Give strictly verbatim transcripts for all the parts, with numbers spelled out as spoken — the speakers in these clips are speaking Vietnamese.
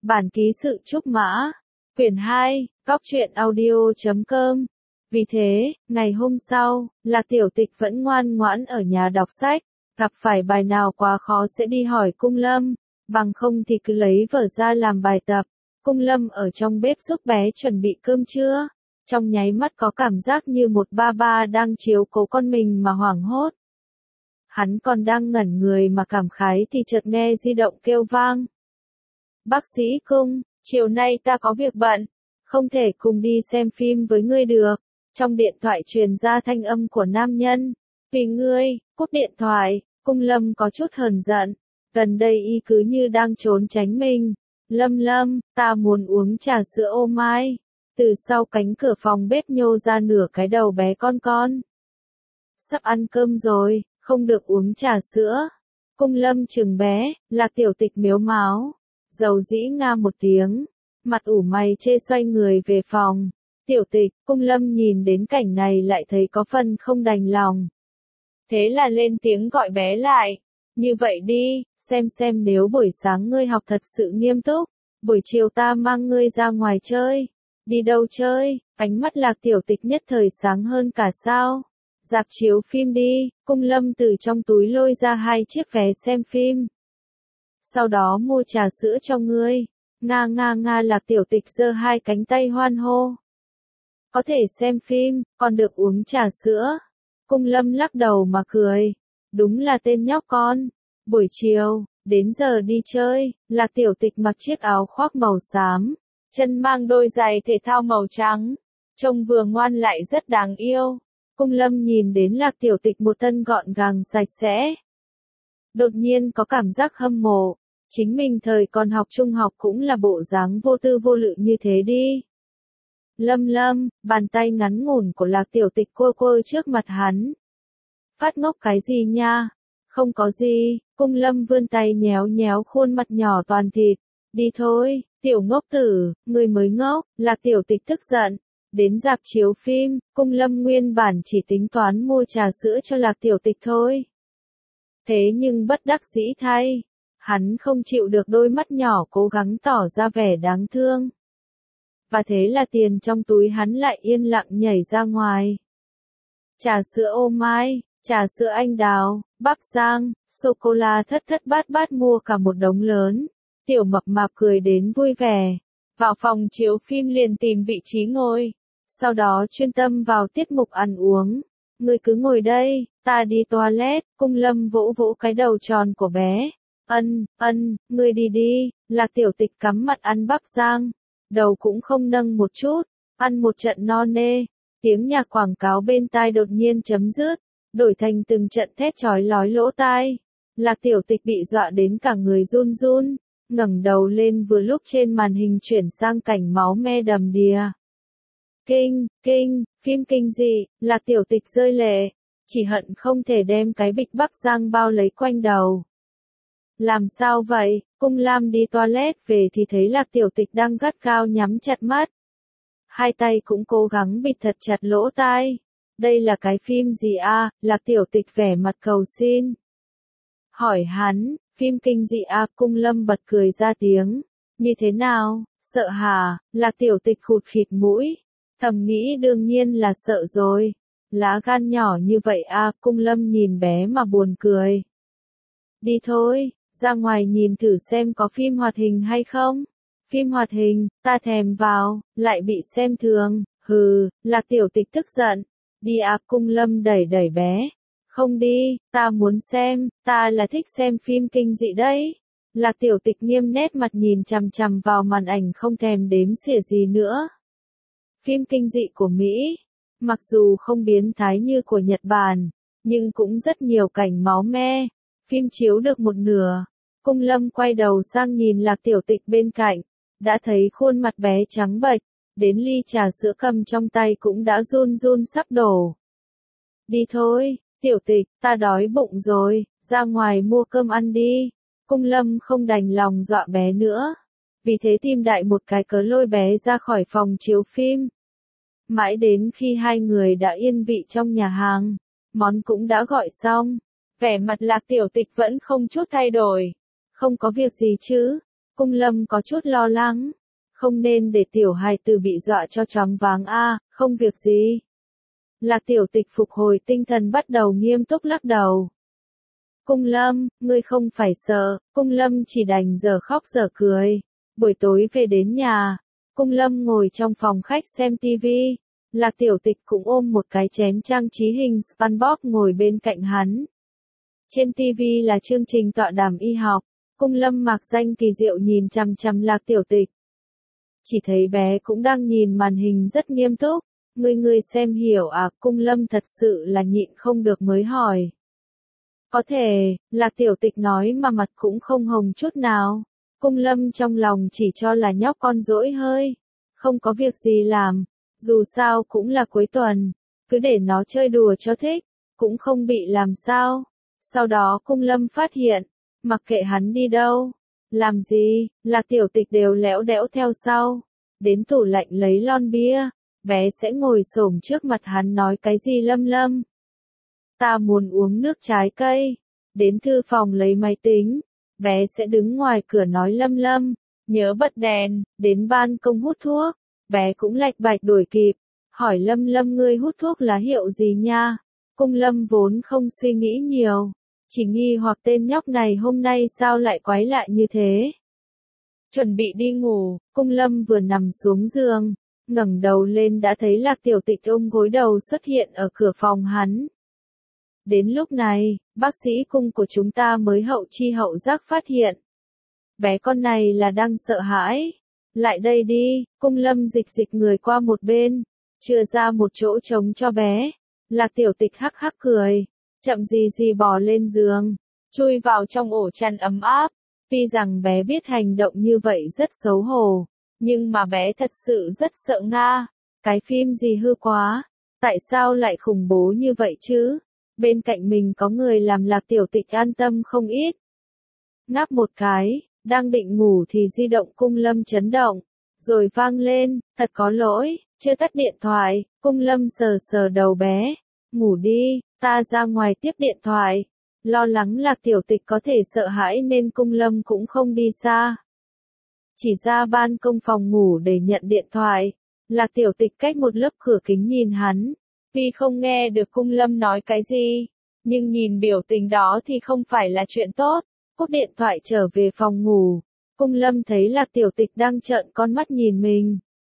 Bản ký sự Trúc Mã, quyển hai, cóc truyện audio chấm com. Vì thế, ngày hôm sau, Lạc Tiểu Tịch vẫn ngoan ngoãn ở nhà đọc sách, gặp phải bài nào quá khó sẽ đi hỏi Cung Lâm, bằng không thì cứ lấy vở ra làm bài tập. Cung Lâm ở trong bếp giúp bé chuẩn bị cơm trưa, trong nháy mắt có cảm giác như một ba ba đang chiếu cố con mình mà hoảng hốt. Hắn còn đang ngẩn người mà cảm khái thì chợt nghe di động kêu vang. Bác sĩ Cung, chiều nay ta có việc bận, không thể cùng đi xem phim với ngươi được. Trong điện thoại truyền ra thanh âm của nam nhân. Vì ngươi, cúp điện thoại, Cung Lâm có chút hờn giận. Gần đây y cứ như đang trốn tránh mình. Lâm Lâm, ta muốn uống trà sữa ô mai. Từ sau cánh cửa phòng bếp nhô ra nửa cái đầu bé con con. Sắp ăn cơm rồi, không được uống trà sữa. Cung Lâm trừng bé, Lạc Tiểu Tịch miếu máo. Dầu dĩ nga một tiếng, mặt ủ mày chê xoay người về phòng. Tiểu Tịch, Cung Lâm nhìn đến cảnh này lại thấy có phần không đành lòng. Thế là lên tiếng gọi bé lại. Như vậy đi, xem xem nếu buổi sáng ngươi học thật sự nghiêm túc, buổi chiều ta mang ngươi ra ngoài chơi. Đi đâu chơi? Ánh mắt Lạc Tiểu Tịch nhất thời sáng hơn cả sao. Rạp chiếu phim đi. Cung Lâm từ trong túi lôi ra hai chiếc vé xem phim. Sau đó mua trà sữa cho ngươi. Nga nga nga Lạc Tiểu Tịch giơ hai cánh tay hoan hô. Có thể xem phim, còn được uống trà sữa. Cung Lâm lắc đầu mà cười. Đúng là tên nhóc con. Buổi chiều, đến giờ đi chơi, Lạc Tiểu Tịch mặc chiếc áo khoác màu xám, chân mang đôi giày thể thao màu trắng. Trông vừa ngoan lại rất đáng yêu. Cung Lâm nhìn đến Lạc Tiểu Tịch một thân gọn gàng sạch sẽ. Đột nhiên có cảm giác hâm mộ. Chính mình thời còn học trung học cũng là bộ dáng vô tư vô lự như thế đi. Lâm Lâm, bàn tay ngắn ngủn của Lạc Tiểu Tịch quơ quơ trước mặt hắn. Phát ngốc cái gì nha? Không có gì. Cung Lâm vươn tay nhéo nhéo khuôn mặt nhỏ toàn thịt. Đi thôi, tiểu ngốc tử, người mới ngốc. Lạc Tiểu Tịch tức giận. Đến rạp chiếu phim, Cung Lâm nguyên bản chỉ tính toán mua trà sữa cho Lạc Tiểu Tịch thôi. Thế nhưng bất đắc dĩ thay, hắn không chịu được đôi mắt nhỏ cố gắng tỏ ra vẻ đáng thương. Và thế là tiền trong túi hắn lại yên lặng nhảy ra ngoài. Trà sữa ô mai, trà sữa anh đào, bắp rang, sô-cô-la thất thất bát bát mua cả một đống lớn. Tiểu Mập Mạp cười đến vui vẻ. Vào phòng chiếu phim liền tìm vị trí ngồi. Sau đó chuyên tâm vào tiết mục ăn uống. Ngươi cứ ngồi đây, ta đi toilet. Cung Lâm vỗ vỗ cái đầu tròn của bé. Ân, ân, ngươi đi đi. Lạc Tiểu Tịch cắm mặt ăn bắp rang. Đầu cũng không nâng một chút. Ăn một trận no nê. Tiếng nhạc quảng cáo bên tai đột nhiên chấm dứt. Đổi thành từng trận thét chói lói lỗ tai. Lạc Tiểu Tịch bị dọa đến cả người run run. Ngẩng đầu lên vừa lúc trên màn hình chuyển sang cảnh máu me đầm đìa. Kinh, kinh, phim kinh dị, Lạc Tiểu Tịch rơi lệ, chỉ hận không thể đem cái bịch bắp rang bao lấy quanh đầu. Làm sao vậy? Cung Lam đi toilet về thì thấy Lạc Tiểu Tịch đang gắt gao nhắm chặt mắt. Hai tay cũng cố gắng bịt thật chặt lỗ tai. Đây là cái phim gì a? Lạc Tiểu Tịch vẻ mặt cầu xin. Hỏi hắn, phim kinh dị a? Cung Lâm bật cười ra tiếng. Như thế nào? Sợ hả? Lạc Tiểu Tịch khụt khịt mũi. Thầm nghĩ đương nhiên là sợ rồi. Lá gan nhỏ như vậy a? Cung Lâm nhìn bé mà buồn cười. Đi thôi, ra ngoài nhìn thử xem có phim hoạt hình hay không. Phim hoạt hình, ta thèm vào, lại bị xem thường. Hừ, Lạc Tiểu Tịch tức giận. Đi à? Cung Lâm đẩy đẩy bé. Không đi, ta muốn xem, ta là thích xem phim kinh dị đấy. Lạc Tiểu Tịch nghiêm nét mặt nhìn chằm chằm vào màn ảnh không thèm đếm xỉa gì nữa. Phim kinh dị của Mỹ, mặc dù không biến thái như của Nhật Bản, nhưng cũng rất nhiều cảnh máu me. Phim chiếu được một nửa, Cung Lâm quay đầu sang nhìn Lạc Tiểu Tịch bên cạnh, đã thấy khuôn mặt bé trắng bệch, đến ly trà sữa cầm trong tay cũng đã run run sắp đổ. Đi thôi, Tiểu Tịch, ta đói bụng rồi, ra ngoài mua cơm ăn đi. Cung Lâm không đành lòng dọa bé nữa, vì thế tìm đại một cái cớ lôi bé ra khỏi phòng chiếu phim. Mãi đến khi hai người đã yên vị trong nhà hàng, món cũng đã gọi xong, vẻ mặt Lạc Tiểu Tịch vẫn không chút thay đổi. Không có việc gì chứ? Cung Lâm có chút lo lắng. Không nên để tiểu hài tử bị dọa cho choáng váng a, không việc gì. Lạc Tiểu Tịch phục hồi tinh thần bắt đầu nghiêm túc lắc đầu. Cung Lâm, ngươi không phải sợ, Cung Lâm chỉ đành giờ khóc giờ cười. Buổi tối về đến nhà, Cung Lâm ngồi trong phòng khách xem tivi. Lạc Tiểu Tịch cũng ôm một cái chén trang trí hình SpongeBob ngồi bên cạnh hắn. Trên tivi là chương trình tọa đàm y học. Cung Lâm mặc danh kỳ diệu nhìn chằm chằm Lạc Tiểu Tịch. Chỉ thấy bé cũng đang nhìn màn hình rất nghiêm túc. Ngươi ngươi xem hiểu à? Cung Lâm thật sự là nhịn không được mới hỏi. Có thể, Lạc Tiểu Tịch nói mà mặt cũng không hồng chút nào. Cung Lâm trong lòng chỉ cho là nhóc con dỗi hơi. Không có việc gì làm. Dù sao cũng là cuối tuần. Cứ để nó chơi đùa cho thích. Cũng không bị làm sao. Sau đó Cung Lâm phát hiện. Mặc kệ hắn đi đâu. Làm gì, Lạc Tiểu Tịch đều lẽo đẽo theo sau. Đến tủ lạnh lấy lon bia. Bé sẽ ngồi xổm trước mặt hắn nói cái gì Lâm Lâm. Ta muốn uống nước trái cây. Đến thư phòng lấy máy tính. Bé sẽ đứng ngoài cửa nói Lâm Lâm. Nhớ bật đèn. Đến ban công hút thuốc. Bé cũng lạch bạch đuổi kịp. Hỏi Lâm Lâm ngươi hút thuốc lá hiệu gì nha. Cung Lâm vốn không suy nghĩ nhiều. Chỉ nghi hoặc tên nhóc này hôm nay sao lại quái lại như thế. Chuẩn bị đi ngủ, Cung Lâm vừa nằm xuống giường. Ngẩng đầu lên đã thấy Lạc Tiểu Tịch ôm gối đầu xuất hiện ở cửa phòng hắn. Đến lúc này, bác sĩ cung của chúng ta mới hậu chi hậu giác phát hiện. Bé con này là đang sợ hãi. Lại đây đi, Cung Lâm dịch dịch người qua một bên. Chừa ra một chỗ trống cho bé. Lạc Tiểu Tịch hắc hắc cười. Chậm gì gì bò lên giường. Chui vào trong ổ chăn ấm áp. Tuy rằng bé biết hành động như vậy rất xấu hổ. Nhưng mà bé thật sự rất sợ Nga. Cái phim gì hư quá. Tại sao lại khủng bố như vậy chứ? Bên cạnh mình có người làm Lạc Tiểu Tịch an tâm không ít. Ngáp một cái, đang định ngủ thì di động Cung Lâm chấn động. Rồi vang lên, thật có lỗi, chưa tắt điện thoại. Cung Lâm sờ sờ đầu bé. Ngủ đi, ta ra ngoài tiếp điện thoại. Lo lắng Lạc Tiểu Tịch có thể sợ hãi nên Cung Lâm cũng không đi xa. Chỉ ra ban công phòng ngủ để nhận điện thoại. Lạc Tiểu Tịch cách một lớp cửa kính nhìn hắn. Vì không nghe được Cung Lâm nói cái gì. Nhưng nhìn biểu tình đó thì không phải là chuyện tốt. Cúp điện thoại trở về phòng ngủ. Cung Lâm thấy Lạc Tiểu Tịch đang trợn con mắt nhìn mình.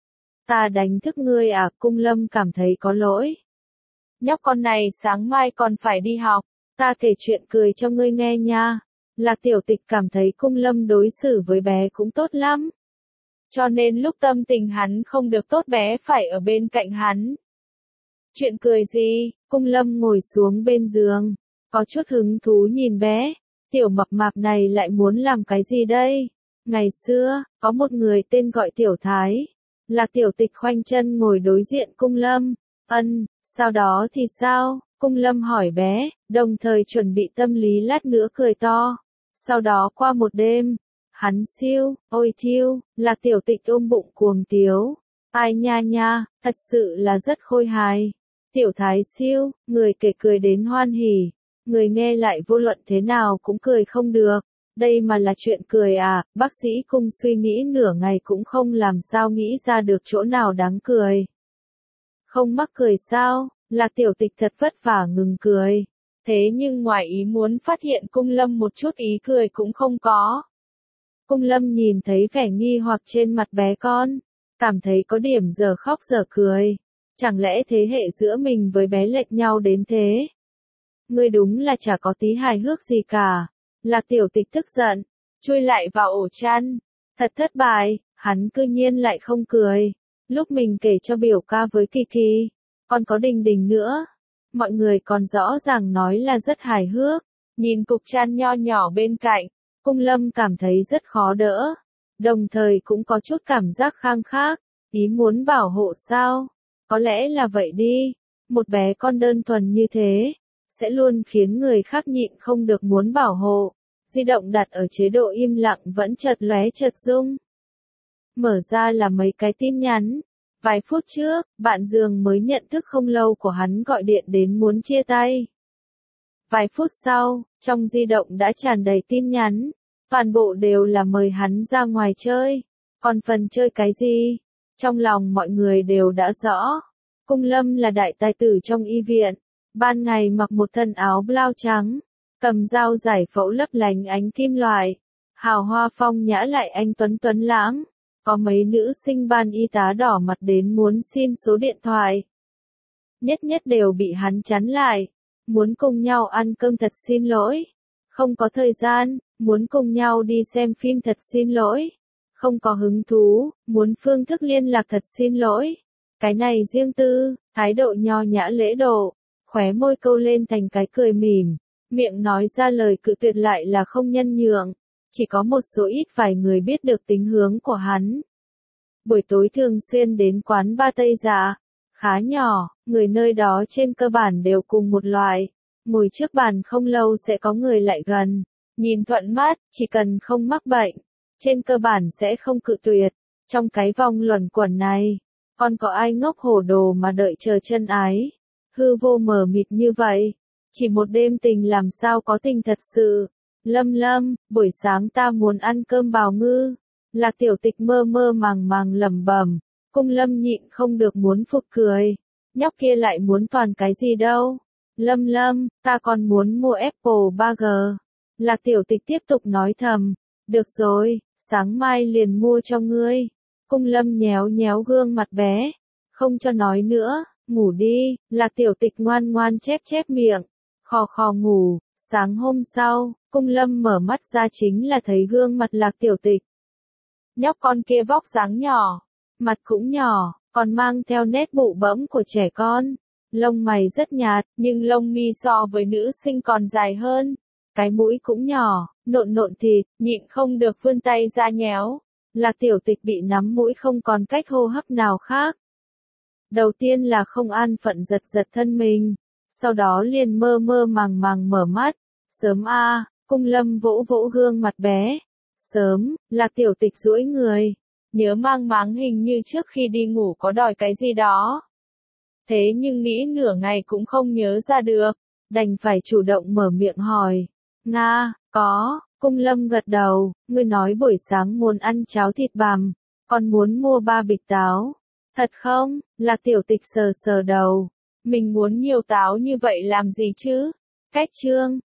Ta đánh thức ngươi à? Cung Lâm cảm thấy có lỗi. Nhóc con này sáng mai còn phải đi học. Ta kể chuyện cười cho ngươi nghe nha. Lạc Tiểu Tịch cảm thấy Cung Lâm đối xử với bé cũng tốt lắm. Cho nên lúc tâm tình hắn không được tốt bé phải ở bên cạnh hắn. Chuyện cười gì? Cung Lâm ngồi xuống bên giường. Có chút hứng thú nhìn bé. Tiểu mập mạp này lại muốn làm cái gì đây? Ngày xưa, có một người tên gọi Tiểu Thái. Lạc Tiểu Tịch khoanh chân ngồi đối diện Cung Lâm. Ân, sau đó thì sao? Cung Lâm hỏi bé, đồng thời chuẩn bị tâm lý lát nữa cười to. Sau đó qua một đêm, hắn siêu, ôi thiêu, Lạc Tiểu Tịch ôm bụng cuồng tiếu. Ai nha nha, thật sự là rất khôi hài. Tiểu Thái siêu, người kể cười đến hoan hỉ. Người nghe lại vô luận thế nào cũng cười không được. Đây mà là chuyện cười à? Bác sĩ Cung suy nghĩ nửa ngày cũng không làm sao nghĩ ra được chỗ nào đáng cười. Không mắc cười sao? Lạc Tiểu Tịch thật vất vả ngừng cười. Thế nhưng ngoài ý muốn phát hiện Cung Lâm một chút ý cười cũng không có. Cung Lâm nhìn thấy vẻ nghi hoặc trên mặt bé con. Cảm thấy có điểm giờ khóc giờ cười. Chẳng lẽ thế hệ giữa mình với bé lệch nhau đến thế? Ngươi đúng là chả có tí hài hước gì cả. Lạc Tiểu Tịch tức giận. Chui lại vào ổ chăn. Thật thất bại, hắn cư nhiên lại không cười. Lúc mình kể cho biểu ca với Kỳ Kỳ. Còn có Đình Đình nữa. Mọi người còn rõ ràng nói là rất hài hước. Nhìn cục chăn nho nhỏ bên cạnh. Cung Lâm cảm thấy rất khó đỡ. Đồng thời cũng có chút cảm giác khang khác. Ý muốn bảo hộ sao? Có lẽ là vậy đi. Một bé con đơn thuần như thế. Sẽ luôn khiến người khác nhịn không được muốn bảo hộ. Di động đặt ở chế độ im lặng vẫn chợt lóe chợt rung. Mở ra là mấy cái tin nhắn. Vài phút trước, bạn giường mới nhận thức không lâu của hắn gọi điện đến muốn chia tay. Vài phút sau, trong di động đã tràn đầy tin nhắn. toàn bộ đều là mời hắn ra ngoài chơi. Còn phần chơi cái gì? Trong lòng mọi người đều đã rõ. Cung Lâm là đại tài tử trong y viện. Ban ngày mặc một thân áo blau trắng, cầm dao giải phẫu lấp lánh ánh kim loại. Hào hoa phong nhã lại anh tuấn tuấn lãng. Có mấy nữ sinh ban y tá đỏ mặt đến muốn xin số điện thoại. Nhất nhất đều bị hắn chắn lại. Muốn cùng nhau ăn cơm thật xin lỗi. Không có thời gian. Muốn cùng nhau đi xem phim thật xin lỗi. Không có hứng thú. Muốn phương thức liên lạc thật xin lỗi. Cái này riêng tư, thái độ nho nhã lễ độ. Khóe môi câu lên thành cái cười mỉm. Miệng nói ra lời cự tuyệt lại là không nhân nhượng. Chỉ có một số ít vài người biết được tính hướng của hắn. Buổi tối thường xuyên đến quán ba Tây Dạ. Khá nhỏ, người nơi đó trên cơ bản đều cùng một loại. Ngồi trước bàn không lâu sẽ có người lại gần. Nhìn thuận mắt, chỉ cần không mắc bệnh. Trên cơ bản sẽ không cự tuyệt. Trong cái vòng luẩn quẩn này, còn có ai ngốc hổ đồ mà đợi chờ chân ái. Hư vô mờ mịt như vậy. Chỉ một đêm tình làm sao có tình thật sự. Lâm Lâm, buổi sáng ta muốn ăn cơm bào ngư. Lạc Tiểu Tịch mơ mơ màng màng lẩm bẩm. Cung Lâm nhịn không được muốn phụt cười. Nhóc kia lại muốn toàn cái gì đâu. Lâm Lâm, ta còn muốn mua Apple ba G. Lạc Tiểu Tịch tiếp tục nói thầm. Được rồi, sáng mai liền mua cho ngươi. Cung Lâm nhéo nhéo gương mặt bé. Không cho nói nữa, ngủ đi. Lạc Tiểu Tịch ngoan ngoan chép chép miệng. Khò khò ngủ. Sáng hôm sau, Cung Lâm mở mắt ra chính là thấy gương mặt Lạc Tiểu Tịch. Nhóc con kia vóc dáng nhỏ, mặt cũng nhỏ, còn mang theo nét bụ bẫm của trẻ con. Lông mày rất nhạt, nhưng lông mi so với nữ sinh còn dài hơn. Cái mũi cũng nhỏ, nộn nộn thịt, nhịn không được vươn tay ra nhéo. Lạc Tiểu Tịch bị nắm mũi không còn cách hô hấp nào khác. Đầu tiên là không an phận giật giật thân mình. Sau đó liền mơ mơ màng màng mở mắt. Sớm a, Cung Lâm vỗ vỗ gương mặt bé. Sớm, Lạc Tiểu Tịch duỗi người. Nhớ mang máng hình như trước khi đi ngủ có đòi cái gì đó. Thế nhưng nghĩ nửa ngày cũng không nhớ ra được. Đành phải chủ động mở miệng hỏi. Nga, có, Cung Lâm gật đầu. Ngươi nói buổi sáng muốn ăn cháo thịt bằm. Còn muốn mua ba bịch táo. Thật không? Lạc Tiểu Tịch sờ sờ đầu. Mình muốn nhiều táo như vậy làm gì chứ? Cách chương.